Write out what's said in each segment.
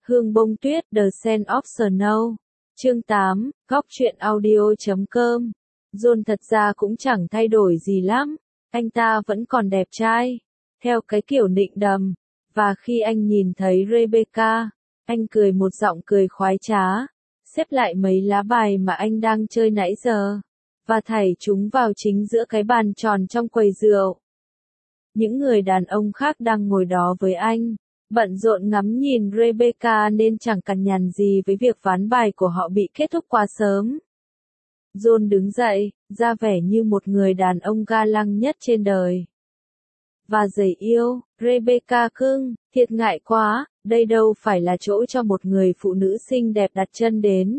Hương bông tuyết The Scent of Snow. Chương 8, Góc truyện audio.com. John thật ra cũng chẳng thay đổi gì lắm, anh ta vẫn còn đẹp trai, theo cái kiểu nịnh đầm, và khi anh nhìn thấy Rebecca, anh cười một giọng cười khoái trá, xếp lại mấy lá bài mà anh đang chơi nãy giờ, và thảy chúng vào chính giữa cái bàn tròn trong quầy rượu. Những người đàn ông khác đang ngồi đó với anh, bận rộn ngắm nhìn Rebecca nên chẳng cằn nhằn gì với việc ván bài của họ bị kết thúc quá sớm. John đứng dậy, ra vẻ như một người đàn ông ga lăng nhất trên đời. Và giời yêu, Rebecca cưng, thiệt ngại quá, đây đâu phải là chỗ cho một người phụ nữ xinh đẹp đặt chân đến.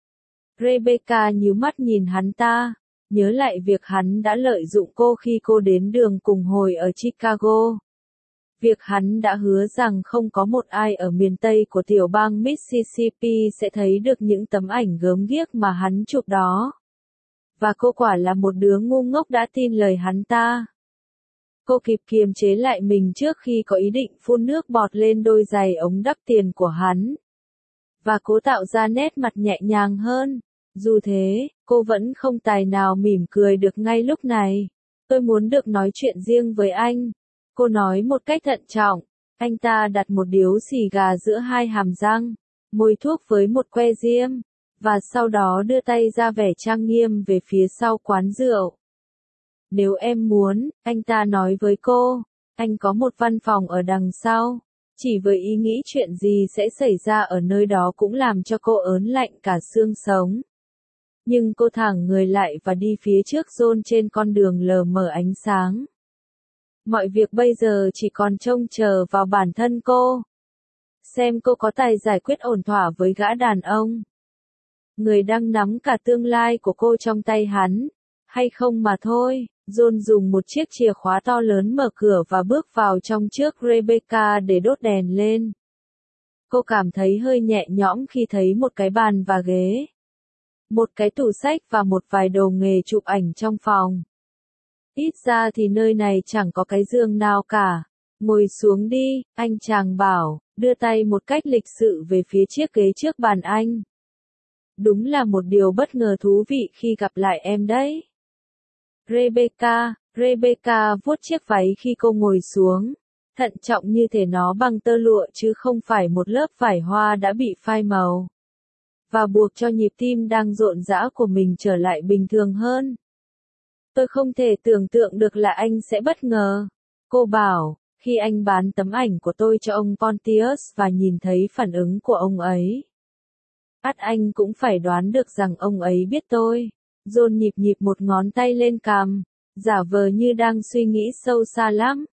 Rebecca nhíu mắt nhìn hắn ta, nhớ lại việc hắn đã lợi dụng cô khi cô đến đường cùng hồi ở Chicago. Việc hắn đã hứa rằng không có một ai ở miền Tây của tiểu bang Mississippi sẽ thấy được những tấm ảnh gớm ghiếc mà hắn chụp đó. Và cô quả là một đứa ngu ngốc đã tin lời hắn ta. Cô kịp kiềm chế lại mình trước khi có ý định phun nước bọt lên đôi giày ống đắp tiền của hắn. Và cố tạo ra nét mặt nhẹ nhàng hơn. Dù thế, cô vẫn không tài nào mỉm cười được ngay lúc này. Tôi muốn được nói chuyện riêng với anh. Cô nói một cách thận trọng. Anh ta đặt một điếu xì gà giữa hai hàm răng, môi thuốc với một que diêm, và sau đó đưa tay ra vẻ trang nghiêm về phía sau quán rượu. Nếu em muốn, anh ta nói với cô, anh có một văn phòng ở đằng sau. Chỉ với ý nghĩ chuyện gì sẽ xảy ra ở nơi đó cũng làm cho cô ớn lạnh cả xương sống. Nhưng cô thẳng người lại và đi phía trước John trên con đường lờ mờ ánh sáng. Mọi việc bây giờ chỉ còn trông chờ vào bản thân cô. Xem cô có tài giải quyết ổn thỏa với gã đàn ông. Người đang nắm cả tương lai của cô trong tay hắn. Hay không mà thôi. John dùng một chiếc chìa khóa to lớn mở cửa và bước vào trong trước Rebecca để đốt đèn lên. Cô cảm thấy hơi nhẹ nhõm khi thấy một cái bàn và ghế, một cái tủ sách và một vài đồ nghề chụp ảnh trong phòng. Ít ra thì nơi này chẳng có cái giường nào cả. Ngồi xuống đi, anh chàng bảo, đưa tay một cách lịch sự về phía chiếc ghế trước bàn anh. Đúng là một điều bất ngờ thú vị khi gặp lại em đấy. Rebecca vuốt chiếc váy khi cô ngồi xuống, thận trọng như thể nó bằng tơ lụa chứ không phải một lớp vải hoa đã bị phai màu. Và buộc cho nhịp tim đang rộn rã của mình trở lại bình thường hơn. Tôi không thể tưởng tượng được là anh sẽ bất ngờ. Cô bảo, khi anh bán tấm ảnh của tôi cho ông Pontius và nhìn thấy phản ứng của ông ấy. Ắt anh cũng phải đoán được rằng ông ấy biết tôi. John nhịp một ngón tay lên cằm, giả vờ như đang suy nghĩ sâu xa lắm.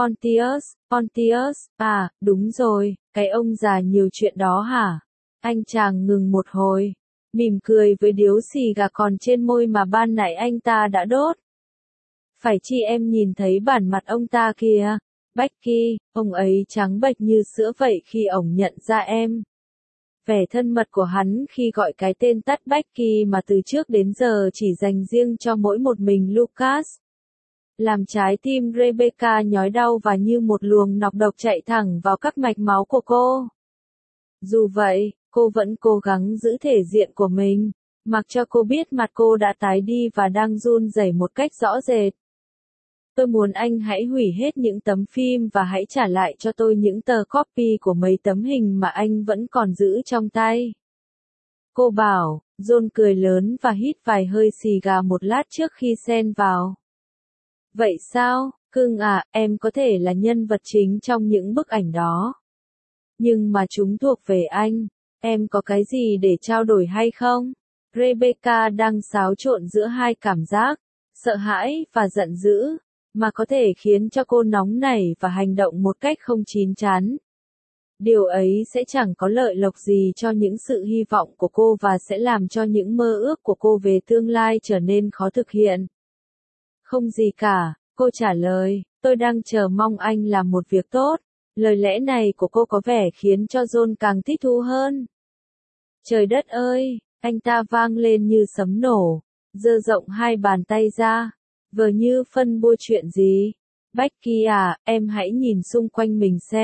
Pontius, à, đúng rồi, cái ông già nhiều chuyện đó hả? Anh chàng ngừng một hồi, mỉm cười với điếu xì gà còn trên môi mà ban nãy anh ta đã đốt. Phải chi em nhìn thấy bản mặt ông ta kìa, Becky, ông ấy trắng bệch như sữa vậy khi ổng nhận ra em. Vẻ thân mật của hắn khi gọi cái tên tắt Becky mà từ trước đến giờ chỉ dành riêng cho mỗi một mình Lucas. Làm trái tim Rebecca nhói đau và như một luồng nọc độc chạy thẳng vào các mạch máu của cô. Dù vậy, cô vẫn cố gắng giữ thể diện của mình, mặc cho cô biết mặt cô đã tái đi và đang run rẩy một cách rõ rệt. Tôi muốn anh hãy hủy hết những tấm phim và hãy trả lại cho tôi những tờ copy của mấy tấm hình mà anh vẫn còn giữ trong tay. Cô bảo, John cười lớn và hít vài hơi xì gà một lát trước khi xen vào. Vậy sao, cưng à, em có thể là nhân vật chính trong những bức ảnh đó. Nhưng mà chúng thuộc về anh, em có cái gì để trao đổi hay không? Rebecca đang xáo trộn giữa hai cảm giác, sợ hãi và giận dữ, mà có thể khiến cho cô nóng nảy và hành động một cách không chín chắn. Điều ấy sẽ chẳng có lợi lộc gì cho những sự hy vọng của cô và sẽ làm cho những mơ ước của cô về tương lai trở nên khó thực hiện. Không gì cả, cô trả lời, tôi đang chờ mong anh làm một việc tốt. Lời lẽ này của cô có vẻ khiến cho John càng thích thú hơn. Trời đất ơi, anh ta vang lên như sấm nổ, giơ rộng hai bàn tay ra, vờ như phân bua chuyện gì. Becky à, em hãy nhìn xung quanh mình xem,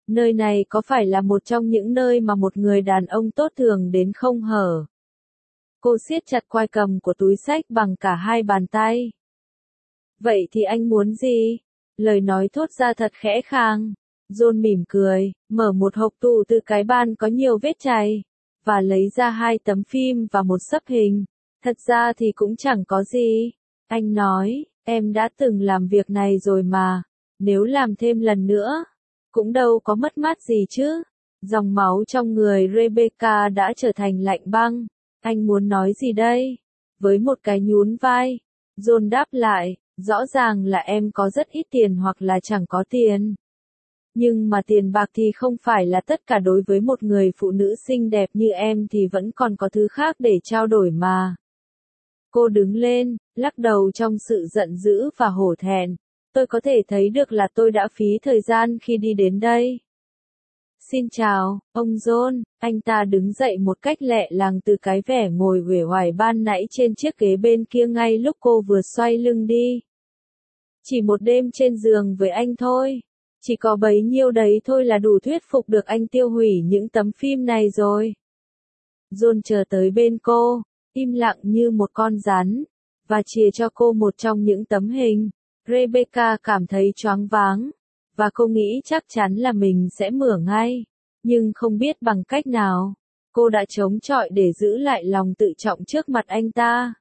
Nơi này có phải là một trong những nơi mà một người đàn ông tốt thường đến không hở? Cô siết chặt quai cầm của túi xách bằng cả hai bàn tay. Vậy thì anh muốn gì? Lời nói thốt ra thật khẽ khàng. John mỉm cười, mở một hộp tủ từ cái bàn có nhiều vết chày, và lấy ra 2 tấm phim và một xấp hình. Thật ra thì cũng chẳng có gì. Anh nói, em đã từng làm việc này rồi mà. Nếu làm thêm lần nữa, cũng đâu có mất mát gì chứ. Dòng máu trong người Rebecca đã trở thành lạnh băng. Anh muốn nói gì đây? Với một cái nhún vai, John đáp lại, rõ ràng là em có rất ít tiền hoặc là chẳng có tiền. Nhưng mà tiền bạc thì không phải là tất cả, đối với một người phụ nữ xinh đẹp như em thì vẫn còn có thứ khác để trao đổi mà. Cô đứng lên, lắc đầu trong sự giận dữ và hổ thẹn. Tôi có thể thấy được là tôi đã phí thời gian khi đi đến đây. Xin chào, ông John. Anh ta đứng dậy một cách lẹ làng từ cái vẻ ngồi uể oải ban nãy trên chiếc ghế bên kia ngay lúc cô vừa xoay lưng đi. Chỉ một đêm trên giường với anh thôi. Chỉ có bấy nhiêu đấy thôi là đủ thuyết phục được anh tiêu hủy những tấm phim này rồi. John chờ tới bên cô, im lặng như một con rắn, và chìa cho cô một trong những tấm hình. Rebecca cảm thấy choáng váng, và cô nghĩ chắc chắn là mình sẽ mửa ngay. Nhưng không biết bằng cách nào, cô đã chống chọi để giữ lại lòng tự trọng trước mặt anh ta.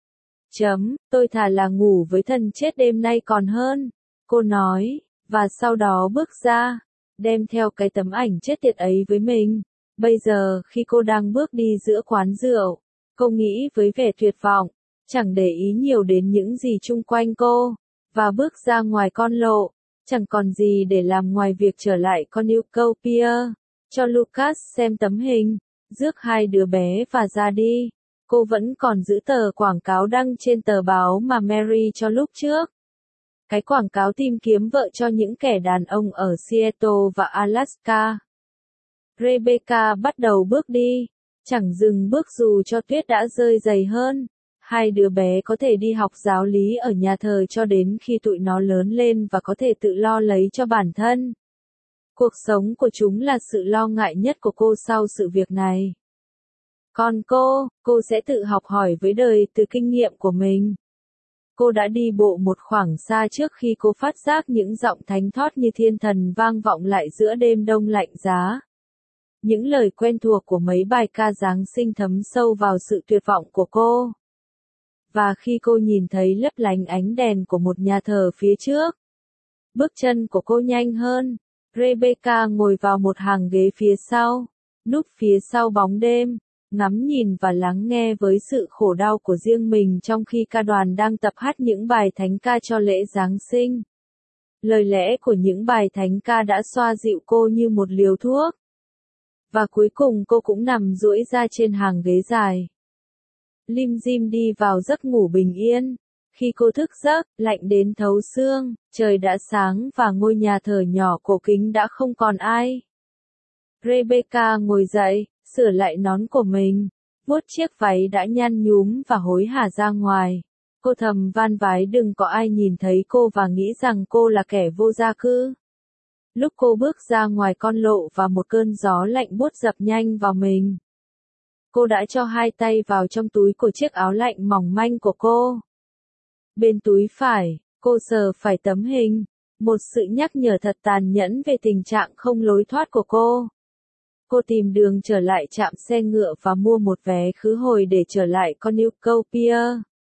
Tôi thà là ngủ với thần chết đêm nay còn hơn, cô nói, và sau đó bước ra, đem theo cái tấm ảnh chết tiệt ấy với mình. Bây giờ khi cô đang bước đi giữa quán rượu, cô nghĩ với vẻ tuyệt vọng, chẳng để ý nhiều đến những gì chung quanh cô, và bước ra ngoài con lộ, chẳng còn gì để làm ngoài việc trở lại con Cornucopia, cho Lucas xem tấm hình, rước 2 đứa bé và ra đi. Cô vẫn còn giữ tờ quảng cáo đăng trên tờ báo mà Mary cho lúc trước. Cái quảng cáo tìm kiếm vợ cho những kẻ đàn ông ở Seattle và Alaska. Rebecca bắt đầu bước đi, chẳng dừng bước dù cho tuyết đã rơi dày hơn. 2 đứa bé có thể đi học giáo lý ở nhà thờ cho đến khi tụi nó lớn lên và có thể tự lo lấy cho bản thân. Cuộc sống của chúng là sự lo ngại nhất của cô sau sự việc này. Còn cô sẽ tự học hỏi với đời từ kinh nghiệm của mình. Cô đã đi bộ một khoảng xa trước khi cô phát giác những giọng thánh thót như thiên thần vang vọng lại giữa đêm đông lạnh giá. Những lời quen thuộc của mấy bài ca Giáng sinh thấm sâu vào sự tuyệt vọng của cô. Và khi cô nhìn thấy lấp lánh ánh đèn của một nhà thờ phía trước, bước chân của cô nhanh hơn. Rebecca ngồi vào một hàng ghế phía sau, núp phía sau bóng đêm, ngắm nhìn và lắng nghe với sự khổ đau của riêng mình trong khi ca đoàn đang tập hát những bài thánh ca cho lễ Giáng sinh. Lời lẽ của những bài thánh ca đã xoa dịu cô như một liều thuốc. Và cuối cùng cô cũng nằm duỗi ra trên hàng ghế dài. Lim dim đi vào giấc ngủ bình yên. Khi cô thức giấc, lạnh đến thấu xương, trời đã sáng và ngôi nhà thờ nhỏ cổ kính đã không còn ai. Rebecca ngồi dậy, sửa lại nón của mình, vuốt chiếc váy đã nhăn nhúm và hối hả ra ngoài. Cô thầm van vái đừng có ai nhìn thấy cô và nghĩ rằng cô là kẻ vô gia cư. Lúc cô bước ra ngoài con lộ và một cơn gió lạnh buốt dập nhanh vào mình, cô đã cho 2 tay vào trong túi của chiếc áo lạnh mỏng manh của cô. Bên túi phải, cô sờ phải tấm hình, một sự nhắc nhở thật tàn nhẫn về tình trạng không lối thoát của cô. Cô tìm đường trở lại trạm xe ngựa và mua một vé khứ hồi để trở lại Cornucopia.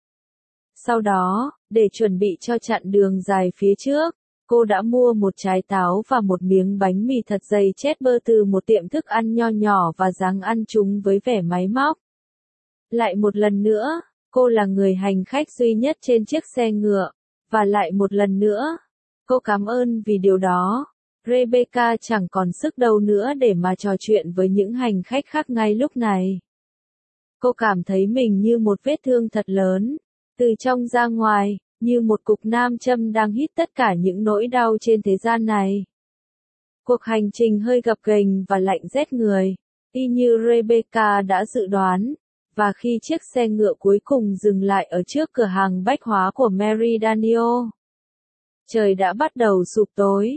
Sau đó, để chuẩn bị cho chặng đường dài phía trước, cô đã mua một trái táo và một miếng bánh mì thật dày chết bơ từ một tiệm thức ăn nho nhỏ và ráng ăn chúng với vẻ máy móc. Lại một lần nữa, cô là người hành khách duy nhất trên chiếc xe ngựa, và lại một lần nữa, cô cảm ơn vì điều đó. Rebecca chẳng còn sức đâu nữa để mà trò chuyện với những hành khách khác ngay lúc này. Cô cảm thấy mình như một vết thương thật lớn, từ trong ra ngoài, như một cục nam châm đang hít tất cả những nỗi đau trên thế gian này. Cuộc hành trình hơi gập ghềnh và lạnh rét người, y như Rebecca đã dự đoán, và khi chiếc xe ngựa cuối cùng dừng lại ở trước cửa hàng bách hóa của Mary Daniel, trời đã bắt đầu sụp tối.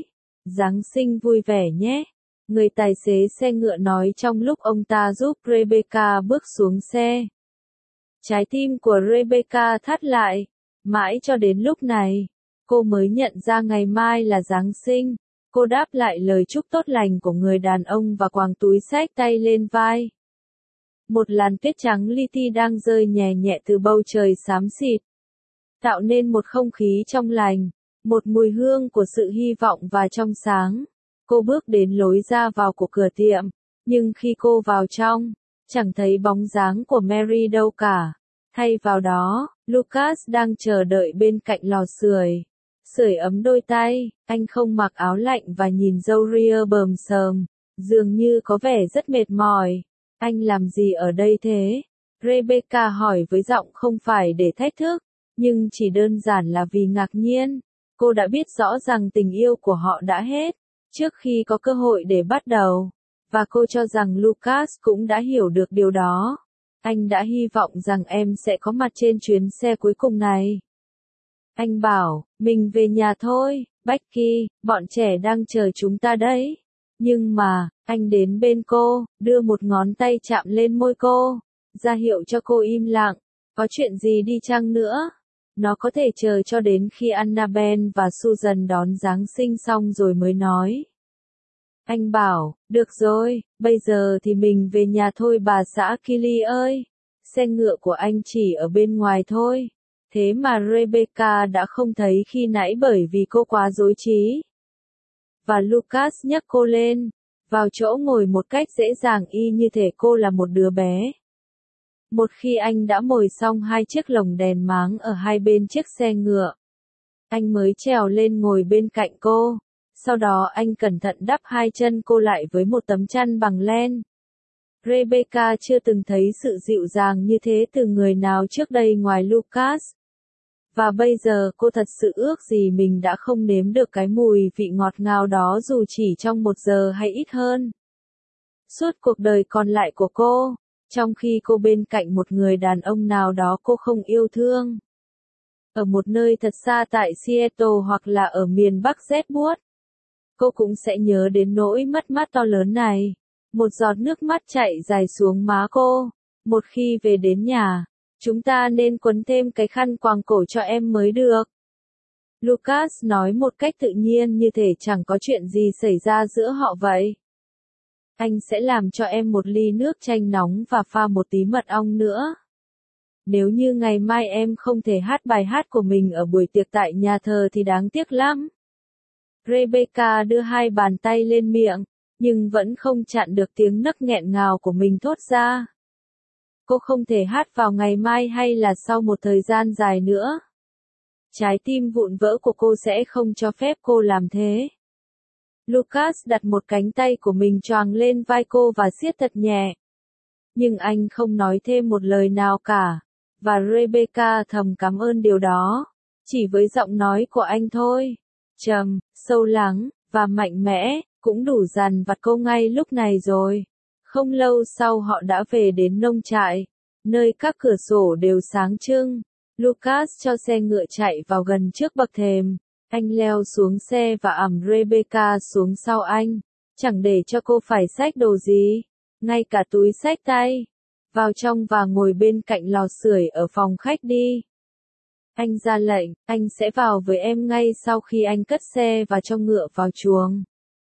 Giáng sinh vui vẻ nhé. Người tài xế xe ngựa nói trong lúc ông ta giúp Rebecca bước xuống xe. Trái tim của Rebecca thắt lại. Mãi cho đến lúc này, cô mới nhận ra ngày mai là Giáng sinh. Cô đáp lại lời chúc tốt lành của người đàn ông và quàng túi xách tay lên vai. Một làn tuyết trắng li ti đang rơi nhẹ nhẹ từ bầu trời xám xịt, tạo nên một không khí trong lành, một mùi hương của sự hy vọng và trong sáng. Cô bước đến lối ra vào của cửa tiệm, nhưng khi cô vào trong, chẳng thấy bóng dáng của Mary đâu cả. Thay vào đó, Lucas đang chờ đợi bên cạnh lò sưởi. Sưởi ấm đôi tay, anh không mặc áo lạnh và nhìn râu ria bờm sờm, dường như có vẻ rất mệt mỏi. Anh làm gì ở đây thế? Rebecca hỏi với giọng không phải để thách thức, nhưng chỉ đơn giản là vì ngạc nhiên. Cô đã biết rõ rằng tình yêu của họ đã hết, trước khi có cơ hội để bắt đầu. Và cô cho rằng Lucas cũng đã hiểu được điều đó. Anh đã hy vọng rằng em sẽ có mặt trên chuyến xe cuối cùng này. Anh bảo, mình về nhà thôi, Becky, bọn trẻ đang chờ chúng ta đấy. Nhưng mà, anh đến bên cô, đưa một ngón tay chạm lên môi cô, ra hiệu cho cô im lặng. Có chuyện gì đi chăng nữa? Nó có thể chờ cho đến khi Annabelle và Susan đón Giáng sinh xong rồi mới nói. Anh bảo, được rồi, bây giờ thì mình về nhà thôi bà xã Kelly ơi. Xe ngựa của anh chỉ ở bên ngoài thôi. Thế mà Rebecca đã không thấy khi nãy bởi vì cô quá rối trí. Và Lucas nhấc cô lên, vào chỗ ngồi một cách dễ dàng y như thể cô là một đứa bé. Một khi anh đã mồi xong hai chiếc lồng đèn máng ở hai bên chiếc xe ngựa, anh mới trèo lên ngồi bên cạnh cô. Sau đó anh cẩn thận đắp hai chân cô lại với một tấm chăn bằng len. Rebecca chưa từng thấy sự dịu dàng như thế từ người nào trước đây ngoài Lucas. Và bây giờ cô thật sự ước gì mình đã không nếm được cái mùi vị ngọt ngào đó dù chỉ trong 1 giờ hay ít hơn. Suốt cuộc đời còn lại của cô, trong khi cô bên cạnh một người đàn ông nào đó cô không yêu thương. Ở một nơi thật xa tại Seattle hoặc là ở miền Bắc rét buốt, cô cũng sẽ nhớ đến nỗi mất mát to lớn này. Một giọt nước mắt chảy dài xuống má cô. Một khi về đến nhà, chúng ta nên quấn thêm cái khăn quàng cổ cho em mới được. Lucas nói một cách tự nhiên như thể chẳng có chuyện gì xảy ra giữa họ vậy. Anh sẽ làm cho em một ly nước chanh nóng và pha một tí mật ong nữa. Nếu như ngày mai em không thể hát bài hát của mình ở buổi tiệc tại nhà thờ thì đáng tiếc lắm. Rebecca đưa hai bàn tay lên miệng, nhưng vẫn không chặn được tiếng nấc nghẹn ngào của mình thốt ra. Cô không thể hát vào ngày mai hay là sau một thời gian dài nữa. Trái tim vụn vỡ của cô sẽ không cho phép cô làm thế. Lucas đặt một cánh tay của mình choàng lên vai cô và siết thật nhẹ. Nhưng anh không nói thêm một lời nào cả. Và Rebecca thầm cảm ơn điều đó. Chỉ với giọng nói của anh thôi. Trầm, sâu lắng, và mạnh mẽ, cũng đủ dằn vặt cô ngay lúc này rồi. Không lâu sau họ đã về đến nông trại, nơi các cửa sổ đều sáng trưng. Lucas cho xe ngựa chạy vào gần trước bậc thềm. Anh leo xuống xe và ẵm Rebecca xuống sau anh, chẳng để cho cô phải xách đồ gì, ngay cả túi xách tay. Vào trong và ngồi bên cạnh lò sưởi ở phòng khách đi. Anh ra lệnh, anh sẽ vào với em ngay sau khi anh cất xe và cho ngựa vào chuồng.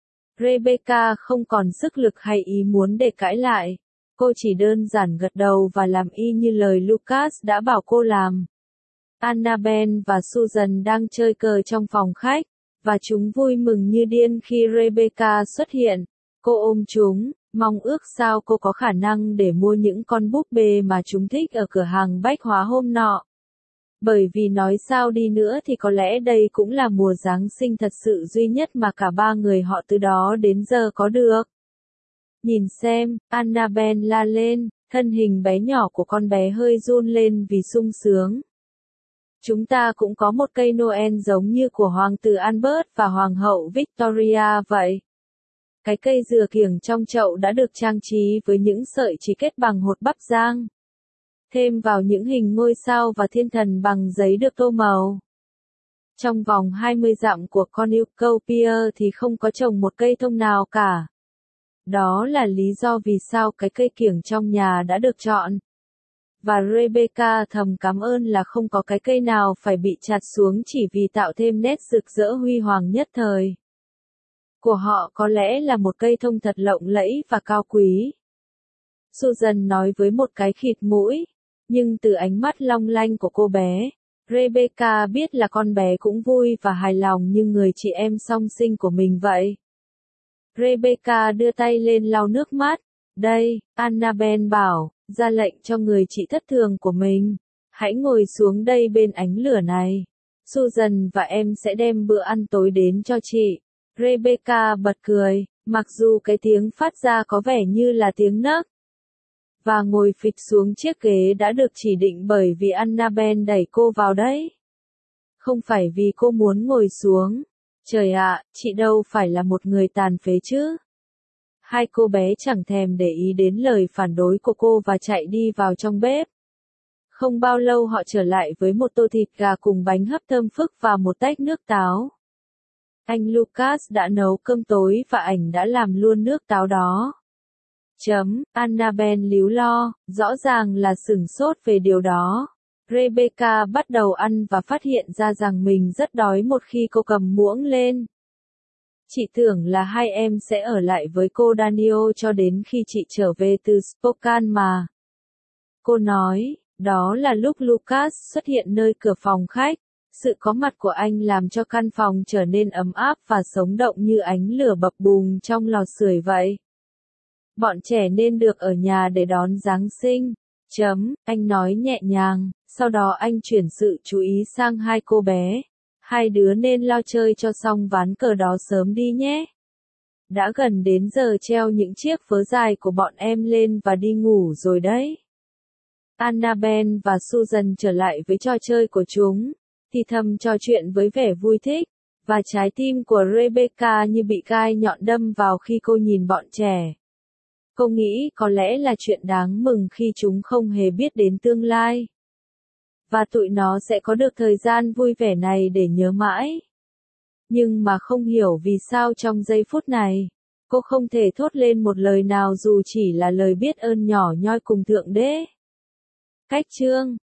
Rebecca không còn sức lực hay ý muốn để cãi lại. Cô chỉ đơn giản gật đầu và làm y như lời Lucas đã bảo cô làm. Annabelle và Susan đang chơi cờ trong phòng khách, và chúng vui mừng như điên khi Rebecca xuất hiện. Cô ôm chúng, mong ước sao cô có khả năng để mua những con búp bê mà chúng thích ở cửa hàng bách hóa hôm nọ. Bởi vì nói sao đi nữa thì có lẽ đây cũng là mùa Giáng sinh thật sự duy nhất mà cả ba người họ từ đó đến giờ có được. Nhìn xem, Annabelle la lên, thân hình bé nhỏ của con bé hơi run lên vì sung sướng. Chúng ta cũng có một cây Noel giống như của Hoàng tử Albert và Hoàng hậu Victoria vậy. Cái cây dừa kiểng trong chậu đã được trang trí với những sợi chỉ kết bằng hột bắp rang. Thêm vào những hình ngôi sao và thiên thần bằng giấy được tô màu. Trong vòng 20 dặm của cornucopia thì không có trồng một cây thông nào cả. Đó là lý do vì sao cái cây kiểng trong nhà đã được chọn. Và Rebecca thầm cảm ơn là không có cái cây nào phải bị chặt xuống chỉ vì tạo thêm nét rực rỡ huy hoàng nhất thời. Của họ có lẽ là một cây thông thật lộng lẫy và cao quý. Susan nói với một cái khịt mũi, nhưng từ ánh mắt long lanh của cô bé, Rebecca biết là con bé cũng vui và hài lòng như người chị em song sinh của mình vậy. Rebecca đưa tay lên lau nước mắt. Đây, Annabel bảo, ra lệnh cho người chị thất thường của mình. Hãy ngồi xuống đây bên ánh lửa này. Susan và em sẽ đem bữa ăn tối đến cho chị. Rebecca bật cười, mặc dù cái tiếng phát ra có vẻ như là tiếng nấc. Và ngồi phịch xuống chiếc ghế đã được chỉ định bởi vì Annabel đẩy cô vào đấy. Không phải vì cô muốn ngồi xuống. Trời ạ, chị đâu phải là một người tàn phế chứ. Hai cô bé chẳng thèm để ý đến lời phản đối của cô và chạy đi vào trong bếp. Không bao lâu họ trở lại với một tô thịt gà cùng bánh hấp thơm phức và một tách nước táo. Anh Lucas đã nấu cơm tối và ảnh đã làm luôn nước táo đó. Annabel líu lo, rõ ràng là sửng sốt về điều đó. Rebecca bắt đầu ăn và phát hiện ra rằng mình rất đói một khi cô cầm muỗng lên. Chị tưởng là hai em sẽ ở lại với cô Daniel cho đến khi chị trở về từ Spokane mà. Cô nói, đó là lúc Lucas xuất hiện nơi cửa phòng khách. Sự có mặt của anh làm cho căn phòng trở nên ấm áp và sống động như ánh lửa bập bùng trong lò sưởi vậy. Bọn trẻ nên được ở nhà để đón Giáng sinh. Anh nói nhẹ nhàng, sau đó anh chuyển sự chú ý sang hai cô bé. Hai đứa nên lo chơi cho xong ván cờ đó sớm đi nhé. Đã gần đến giờ treo những chiếc vớ dài của bọn em lên và đi ngủ rồi đấy. Annabel và Susan trở lại với trò chơi của chúng, thì thầm trò chuyện với vẻ vui thích, và trái tim của Rebecca như bị gai nhọn đâm vào khi cô nhìn bọn trẻ. Cô nghĩ có lẽ là chuyện đáng mừng khi chúng không hề biết đến tương lai. Và tụi nó sẽ có được thời gian vui vẻ này để nhớ mãi. Nhưng mà không hiểu vì sao trong giây phút này, cô không thể thốt lên một lời nào dù chỉ là lời biết ơn nhỏ nhoi cùng Thượng Đế. Cách chương